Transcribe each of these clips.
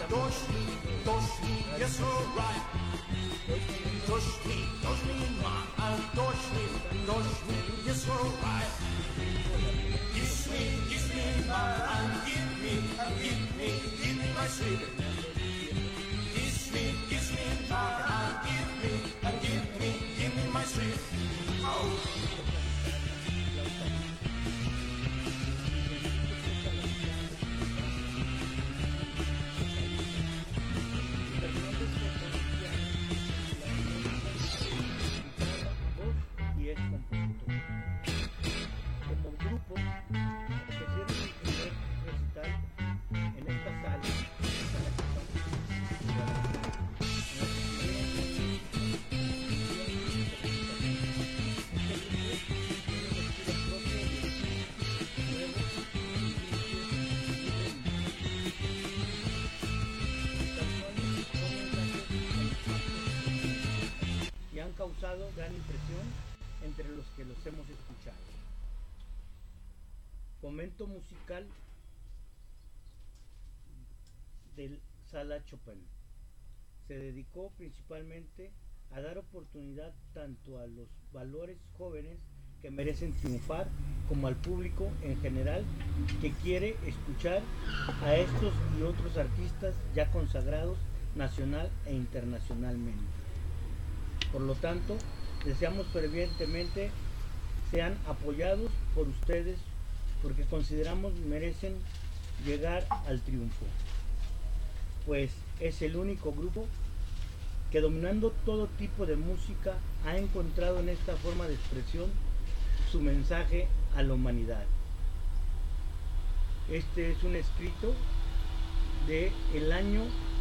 Yes, alright. Touch me, ma, touch me, yes, alright. Kiss me, ma, and give me my sweet. Kiss me, ma, and give me my sweet. Oh. Causado gran impresión entre los que los hemos escuchado. Fomento musical del Sala Chopin. Se dedicó principalmente a dar oportunidad tanto a los valores jóvenes que merecen triunfar como al público en general que quiere escuchar a estos y otros artistas ya consagrados nacional e internacionalmente. Por lo tanto, deseamos fervientemente sean apoyados por ustedes porque consideramos merecen llegar al triunfo, pues es el único grupo que dominando todo tipo de música ha encontrado en esta forma de expresión su mensaje a la humanidad. Este es un escrito del año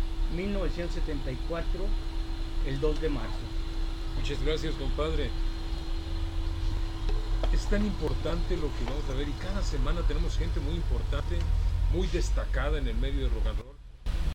1974, el 2 de marzo. Muchas gracias, compadre. Es tan importante lo que vamos a ver y cada semana tenemos gente muy importante, muy destacada en el medio de rock and roll.